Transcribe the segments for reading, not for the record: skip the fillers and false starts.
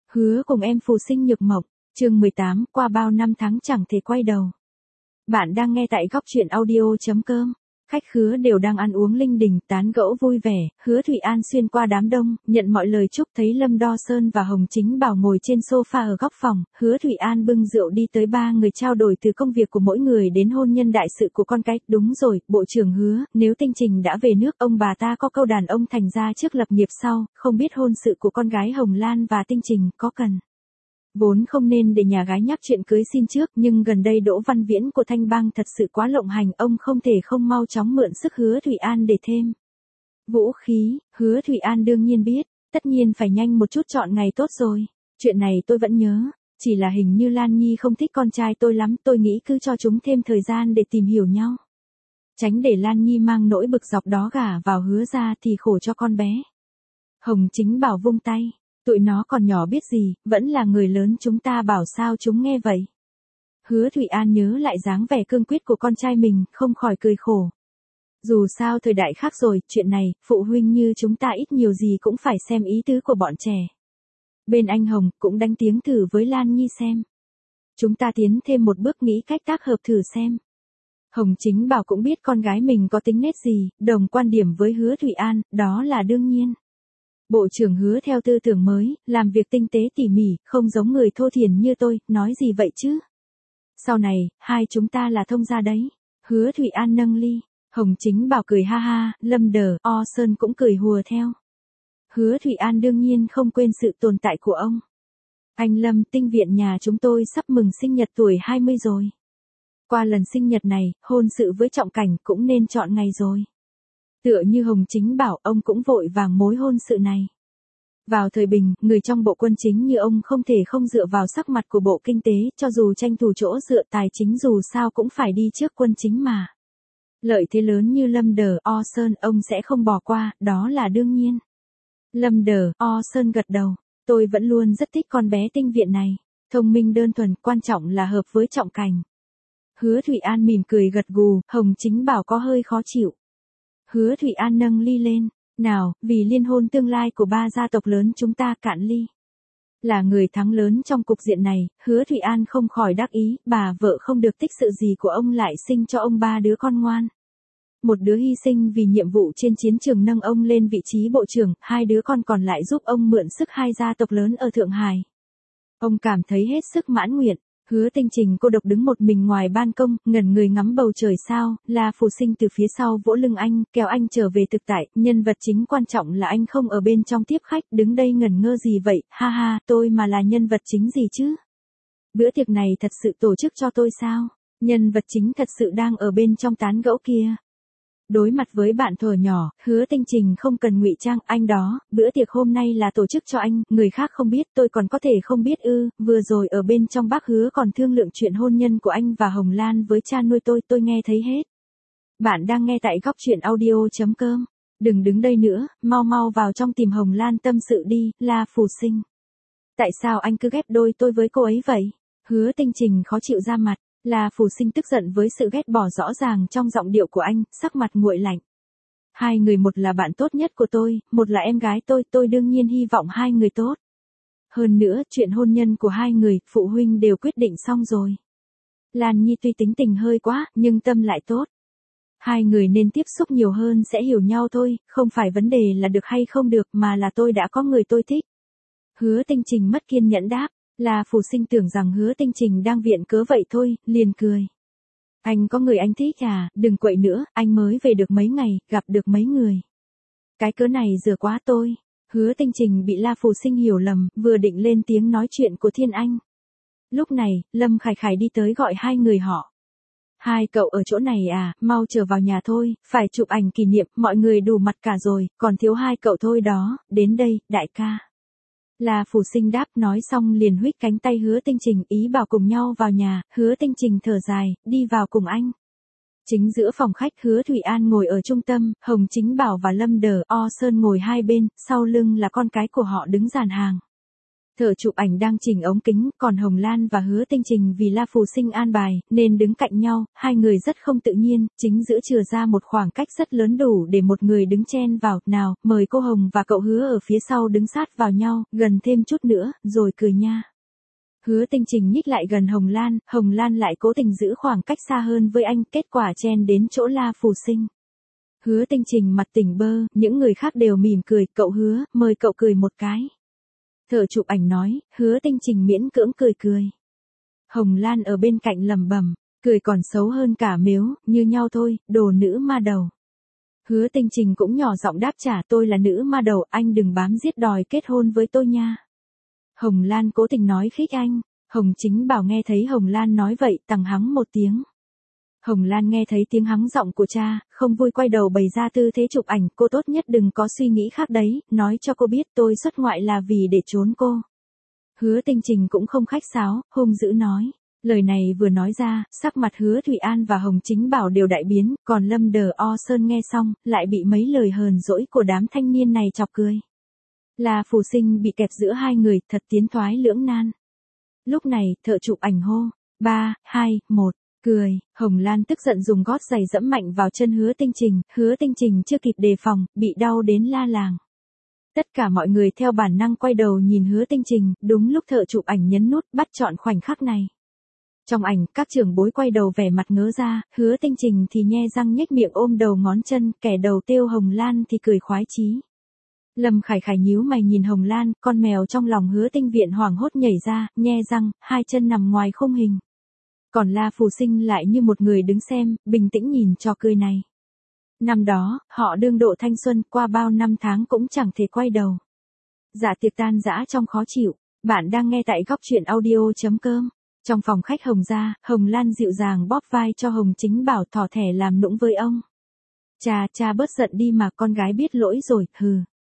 Hứa cùng em phù sinh nhược mộng, chương 18, qua bao năm tháng chẳng thể quay đầu. Bạn đang nghe tại góc truyện audio.com. Khách khứa đều đang ăn uống linh đình, tán gẫu vui vẻ, Hứa Thụy An xuyên qua đám đông, nhận mọi lời chúc, thấy Lâm Đo Sơn và Hồng Chính Bảo ngồi trên sofa ở góc phòng, Hứa Thụy An bưng rượu đi tới ba người trao đổi từ công việc của mỗi người đến hôn nhân đại sự của con cái. Đúng rồi, Bộ trưởng Hứa, nếu Tinh Trình đã về nước, ông bà ta có câu đàn ông thành ra trước lập nghiệp sau, không biết hôn sự của con gái Hồng Lan và Tinh Trình có cần. Vốn không nên để nhà gái nhắc chuyện cưới xin trước, nhưng gần đây Đỗ Văn Viễn của Thanh Bang thật sự quá lộng hành, ông không thể không mau chóng mượn sức Hứa Thụy An để thêm vũ khí. Hứa Thụy An đương nhiên biết, tất nhiên phải nhanh một chút chọn ngày tốt rồi. Chuyện này tôi vẫn nhớ, chỉ là hình như Lan Nhi không thích con trai tôi lắm, tôi nghĩ cứ cho chúng thêm thời gian để tìm hiểu nhau. Tránh để Lan Nhi mang nỗi bực dọc đó gả vào Hứa ra thì khổ cho con bé. Hồng Chính Bảo vung tay. Tụi nó còn nhỏ biết gì, vẫn là người lớn chúng ta bảo sao chúng nghe vậy. Hứa Thụy An nhớ lại dáng vẻ cương quyết của con trai mình, không khỏi cười khổ. Dù sao thời đại khác rồi, chuyện này, phụ huynh như chúng ta ít nhiều gì cũng phải xem ý tứ của bọn trẻ. Bên anh Hồng cũng đánh tiếng thử với Lan Nhi xem. Chúng ta tiến thêm một bước nghĩ cách tác hợp thử xem. Hồng Chính Bảo cũng biết con gái mình có tính nết gì, đồng quan điểm với Hứa Thụy An, đó là đương nhiên. Bộ trưởng Hứa theo tư tưởng mới, làm việc tinh tế tỉ mỉ, không giống người thô thiển như tôi, nói gì vậy chứ? Sau này, hai chúng ta là thông gia đấy. Hứa Thụy An nâng ly, Hồng Chính Bảo cười ha ha, Lâm Đờ, O Sơn cũng cười hùa theo. Hứa Thụy An đương nhiên không quên sự tồn tại của ông. Anh Lâm, Tinh viện nhà chúng tôi sắp mừng sinh nhật tuổi 20 rồi. Qua lần sinh nhật này, hôn sự với Trọng Cảnh cũng nên chọn ngày rồi. Tựa như Hồng Chính Bảo, ông cũng vội vàng mối hôn sự này. Vào thời bình, người trong bộ quân chính như ông không thể không dựa vào sắc mặt của bộ kinh tế, cho dù tranh thủ chỗ dựa tài chính dù sao cũng phải đi trước quân chính mà. Lợi thế lớn như Lâm Đờ, O Sơn ông sẽ không bỏ qua, đó là đương nhiên. Lâm Đờ, O Sơn gật đầu, tôi vẫn luôn rất thích con bé Tinh viện này. Thông minh đơn thuần, quan trọng là hợp với Trọng Cảnh. Hứa Thụy An mỉm cười gật gù, Hồng Chính Bảo có hơi khó chịu. Hứa Thụy An nâng ly lên, nào, vì liên hôn tương lai của ba gia tộc lớn chúng ta cạn ly. Là người thắng lớn trong cục diện này, Hứa Thụy An không khỏi đắc ý, bà vợ không được tích sự gì của ông lại sinh cho ông ba đứa con ngoan. Một đứa hy sinh vì nhiệm vụ trên chiến trường nâng ông lên vị trí bộ trưởng, hai đứa con còn lại giúp ông mượn sức hai gia tộc lớn ở Thượng Hải. Ông cảm thấy hết sức mãn nguyện. Hứa Tinh Trình cô độc đứng một mình ngoài ban công, ngẩn người ngắm bầu trời sao, là phù sinh từ phía sau vỗ lưng anh, kéo anh trở về thực tại, nhân vật chính quan trọng là anh không ở bên trong tiếp khách, đứng đây ngẩn ngơ gì vậy, ha ha, tôi mà là nhân vật chính gì chứ? Bữa tiệc này thật sự tổ chức cho tôi sao? Nhân vật chính thật sự đang ở bên trong tán gẫu kia. Đối mặt với bạn thuở nhỏ, Hứa Tinh Trình không cần ngụy trang, anh đó, bữa tiệc hôm nay là tổ chức cho anh, người khác không biết, tôi còn có thể không biết ư? Vừa rồi ở bên trong bác Hứa còn thương lượng chuyện hôn nhân của anh và Hồng Lan với cha nuôi tôi nghe thấy hết. Bạn đang nghe tại góc truyện audio.com. Đừng đứng đây nữa, mau mau vào trong tìm Hồng Lan tâm sự đi, là phù sinh. Tại sao anh cứ ghép đôi tôi với cô ấy vậy? Hứa Tinh Trình khó chịu ra mặt. Là phù sinh tức giận với sự ghét bỏ rõ ràng trong giọng điệu của anh, sắc mặt nguội lạnh. Hai người một là bạn tốt nhất của tôi, một là em gái tôi đương nhiên hy vọng hai người tốt. Hơn nữa, chuyện hôn nhân của hai người, phụ huynh đều quyết định xong rồi. Lan Nhi tuy tính tình hơi quá, nhưng tâm lại tốt. Hai người nên tiếp xúc nhiều hơn sẽ hiểu nhau thôi, không phải vấn đề là được hay không được mà là tôi đã có người tôi thích. Hứa Tinh Trình mất kiên nhẫn đáp. Là phù sinh tưởng rằng Hứa Tinh Trình đang viện cớ vậy thôi, liền cười. Anh có người anh thích à, đừng quậy nữa, anh mới về được mấy ngày, gặp được mấy người. Cái cớ này dừa quá tôi. Hứa Tinh Trình bị La phù sinh hiểu lầm, vừa định lên tiếng nói chuyện của Thiên Anh. Lúc này, Lâm Khải Khải đi tới gọi hai người họ. Hai cậu ở chỗ này à, mau trở vào nhà thôi, phải chụp ảnh kỷ niệm, mọi người đủ mặt cả rồi, còn thiếu hai cậu thôi đó, đến đây, đại ca. Là phù sinh đáp nói xong liền huých cánh tay Hứa Tinh Trình ý bảo cùng nhau vào nhà, Hứa Tinh Trình thở dài, đi vào cùng anh. Chính giữa phòng khách Hứa Thụy An ngồi ở trung tâm, Hồng Chính Bảo và Lâm Đờ, O Sơn ngồi hai bên, sau lưng là con cái của họ đứng dàn hàng. Thợ chụp ảnh đang chỉnh ống kính, còn Hồng Lan và Hứa Tinh Trình vì La Phù Sinh an bài, nên đứng cạnh nhau, hai người rất không tự nhiên, chính giữa chừa ra một khoảng cách rất lớn đủ để một người đứng chen vào, nào, mời cô Hồng và cậu Hứa ở phía sau đứng sát vào nhau, gần thêm chút nữa, rồi cười nha. Hứa Tinh Trình nhích lại gần Hồng Lan lại cố tình giữ khoảng cách xa hơn với anh, kết quả chen đến chỗ La Phù Sinh. Hứa Tinh Trình mặt tỉnh bơ, những người khác đều mỉm cười, cậu Hứa, mời cậu cười một cái. Thợ chụp ảnh nói, Hứa Tinh Trình miễn cưỡng cười. Hồng Lan ở bên cạnh lẩm bẩm, cười còn xấu hơn cả mếu, như nhau thôi, đồ nữ ma đầu. Hứa Tinh Trình cũng nhỏ giọng đáp trả, tôi là nữ ma đầu, anh đừng bám giết đòi kết hôn với tôi nha. Hồng Lan cố tình nói khích anh. Hồng Chính Bảo nghe thấy Hồng Lan nói vậy, tằng hắng một tiếng. Hồng Lan nghe thấy tiếng hắng giọng của cha, không vui quay đầu bày ra tư thế chụp ảnh, cô tốt nhất đừng có suy nghĩ khác đấy, nói cho cô biết tôi xuất ngoại là vì để trốn cô. Hứa Tinh Trình cũng không khách sáo, hung dữ nói. Lời này vừa nói ra, sắc mặt Hứa Thụy An và Hồng Chính Bảo đều đại biến, còn Lâm Đờ O Sơn nghe xong, lại bị mấy lời hờn dỗi của đám thanh niên này chọc cười. La Phù Sinh bị kẹp giữa hai người, thật tiến thoái lưỡng nan. Lúc này, thợ chụp ảnh hô, 3, 2, 1, cười, Hồng Lan tức giận dùng gót giày dẫm mạnh vào chân Hứa Tinh Trình chưa kịp đề phòng, bị đau đến la làng. Tất cả mọi người theo bản năng quay đầu nhìn Hứa Tinh Trình, đúng lúc thợ chụp ảnh nhấn nút bắt chọn khoảnh khắc này. Trong ảnh, các trưởng bối quay đầu vẻ mặt ngớ ra, Hứa Tinh Trình thì nhe răng nhếch miệng ôm đầu ngón chân, kẻ đầu tiêu Hồng Lan thì cười khoái chí. Lâm Khải Khải nhíu mày nhìn Hồng Lan, con mèo trong lòng Hứa Tinh Viện hoảng hốt nhảy ra, nhe răng, hai chân nằm ngoài khung hình. Còn La Phù Sinh lại như một người đứng xem, bình tĩnh nhìn trò cười này. Năm đó, họ đương độ thanh xuân, qua bao năm tháng cũng chẳng thể quay đầu. Dạ tiệc tan dã trong khó chịu, bạn đang nghe tại góc truyện audio.com. Trong phòng khách Hồng gia, Hồng Lan dịu dàng bóp vai cho Hồng Chính Bảo thỏ thẻ làm nũng với ông. Cha bớt giận đi mà, con gái biết lỗi rồi, hừ.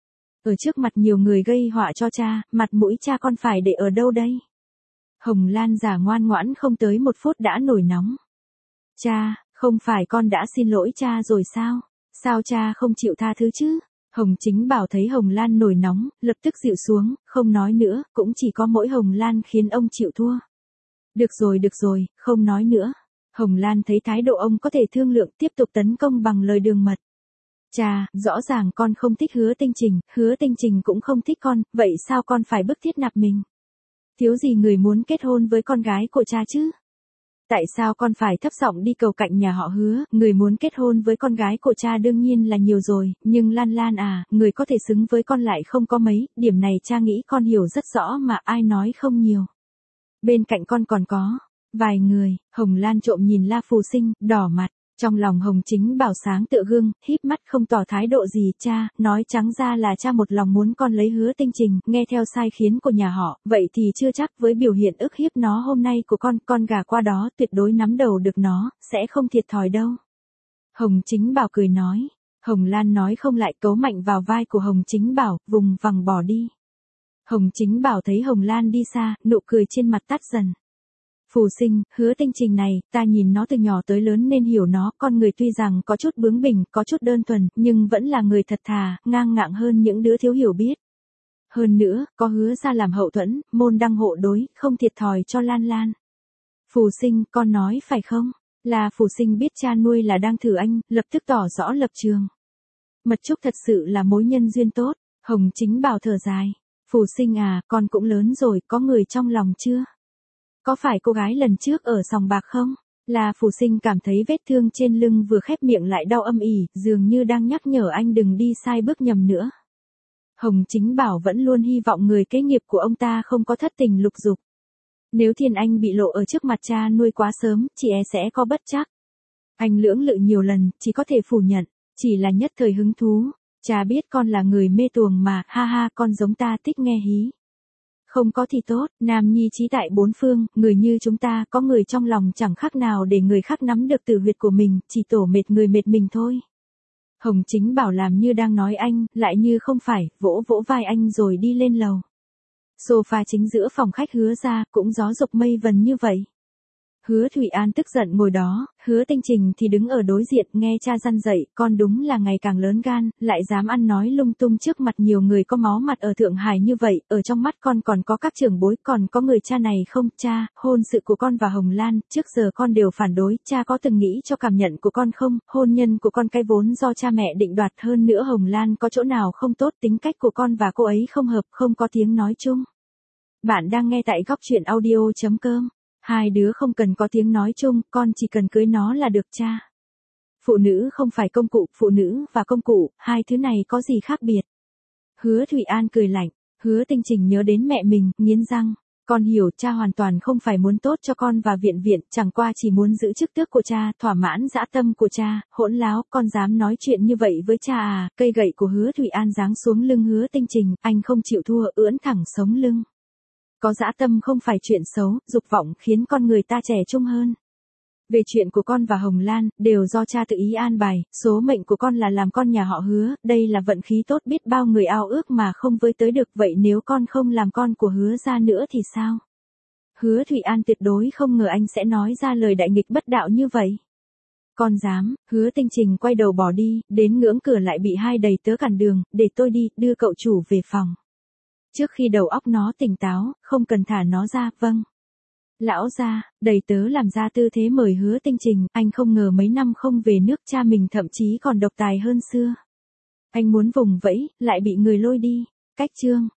Ở trước mặt nhiều người gây họa cho cha, mặt mũi cha con phải để ở đâu đây? Hồng Lan giả ngoan ngoãn không tới 1 phút đã nổi nóng. Cha, không phải con đã xin lỗi cha rồi sao? Sao cha không chịu tha thứ chứ? Hồng Chính Bảo thấy Hồng Lan nổi nóng, lập tức dịu xuống, không nói nữa, cũng chỉ có mỗi Hồng Lan khiến ông chịu thua. Được rồi, không nói nữa. Hồng Lan thấy thái độ ông có thể thương lượng, tiếp tục tấn công bằng lời đường mật. Cha, rõ ràng con không thích Hứa Tinh Trình cũng không thích con, vậy sao con phải bức thiết nạp mình? Thiếu gì người muốn kết hôn với con gái của cha chứ? Tại sao con phải thấp giọng đi cầu cạnh nhà họ Hứa, người muốn kết hôn với con gái của cha đương nhiên là nhiều rồi, nhưng Lan à, người có thể xứng với con lại không có mấy, điểm này cha nghĩ con hiểu rất rõ mà ai nói không nhiều. Bên cạnh con còn có vài người. Hồng Lan trộm nhìn La Phù Sinh, đỏ mặt. Trong lòng Hồng Chính Bảo sáng tựa gương, híp mắt không tỏ thái độ gì. Cha, nói trắng ra là cha một lòng muốn con lấy Hứa Tinh Trình, nghe theo sai khiến của nhà họ, vậy thì chưa chắc với biểu hiện ức hiếp nó hôm nay của con gà qua đó tuyệt đối nắm đầu được nó, sẽ không thiệt thòi đâu. Hồng Chính Bảo cười nói. Hồng Lan nói không lại, cấu mạnh vào vai của Hồng Chính Bảo, vùng vằng bỏ đi. Hồng Chính Bảo thấy Hồng Lan đi xa, nụ cười trên mặt tắt dần. Phù Sinh, Hứa Tinh Trình này, ta nhìn nó từ nhỏ tới lớn nên hiểu nó, con người tuy rằng có chút bướng bỉnh, có chút đơn thuần, nhưng vẫn là người thật thà, ngang ngạng hơn những đứa thiếu hiểu biết. Hơn nữa, có Hứa ra làm hậu thuẫn, môn đăng hộ đối, không thiệt thòi cho Lan. Phù Sinh, con nói phải không? Là Phù Sinh biết cha nuôi là đang thử anh, lập tức tỏ rõ lập trường. Mật Trúc thật sự là mối nhân duyên tốt. Hồng Chính Bảo thở dài. Phù Sinh à, con cũng lớn rồi, có người trong lòng chưa? Có phải cô gái lần trước ở sòng bạc không? Là Phù Sinh cảm thấy vết thương trên lưng vừa khép miệng lại đau âm ỉ, dường như đang nhắc nhở anh đừng đi sai bước nhầm nữa. Hồng Chính Bảo vẫn luôn hy vọng người kế nghiệp của ông ta không có thất tình lục dục. Nếu Thiên Anh bị lộ ở trước mặt cha nuôi quá sớm, chị sẽ có bất trắc. Anh lưỡng lự nhiều lần, chỉ có thể phủ nhận, chỉ là nhất thời hứng thú. Cha biết con là người mê tuồng mà, ha ha, con giống ta thích nghe hí. Không có thì tốt, nam nhi trí tại bốn phương, người như chúng ta có người trong lòng chẳng khác nào để người khác nắm được tử huyệt của mình, chỉ tổ mệt người mệt mình thôi. Hồng Chính Bảo làm như đang nói anh, lại như không phải, vỗ vỗ vai anh rồi đi lên lầu. Sofa chính giữa phòng khách Hứa ra, cũng gió dục mây vần như vậy. Hứa Thụy An tức giận ngồi đó, Hứa Tinh Trình thì đứng ở đối diện nghe cha răn dạy, con đúng là ngày càng lớn gan, lại dám ăn nói lung tung trước mặt nhiều người có máu mặt ở Thượng Hải như vậy, ở trong mắt con còn có các trưởng bối, còn có người cha này không, cha, hôn sự của con và Hồng Lan, trước giờ con đều phản đối, cha có từng nghĩ cho cảm nhận của con không, hôn nhân của con cái vốn do cha mẹ định đoạt, hơn nữa Hồng Lan có chỗ nào không tốt, tính cách của con và cô ấy không hợp, không có tiếng nói chung. Bạn đang nghe tại góc truyện audio.com. Hai đứa không cần có tiếng nói chung, con chỉ cần cưới nó là được cha. Phụ nữ không phải công cụ, phụ nữ và công cụ, hai thứ này có gì khác biệt? Hứa Thụy An cười lạnh, Hứa Tinh Trình nhớ đến mẹ mình, nghiến răng. Con hiểu cha hoàn toàn không phải muốn tốt cho con và viện viện, chẳng qua chỉ muốn giữ chức tước của cha, thỏa mãn dã tâm của cha, hỗn láo, con dám nói chuyện như vậy với cha à? Cây gậy của Hứa Thụy An giáng xuống lưng Hứa Tinh Trình, anh không chịu thua, ưỡn thẳng sống lưng. Có dã tâm không phải chuyện xấu, dục vọng khiến con người ta trẻ trung hơn. Về chuyện của con và Hồng Lan, đều do cha tự ý an bài, số mệnh của con là làm con nhà họ Hứa, đây là vận khí tốt biết bao người ao ước mà không với tới được, vậy nếu con không làm con của Hứa gia nữa thì sao? Hứa Thụy An tuyệt đối không ngờ anh sẽ nói ra lời đại nghịch bất đạo như vậy. Con dám, Hứa Tinh Trình quay đầu bỏ đi, đến ngưỡng cửa lại bị hai đầy tớ cản đường, để tôi đi, đưa cậu chủ về phòng. Trước khi đầu óc nó tỉnh táo, không cần thả nó ra, vâng. Lão gia, đầy tớ làm ra tư thế mời Hứa Tinh Trình, anh không ngờ mấy năm không về nước cha mình thậm chí còn độc tài hơn xưa. Anh muốn vùng vẫy, lại bị người lôi đi. Cách chương.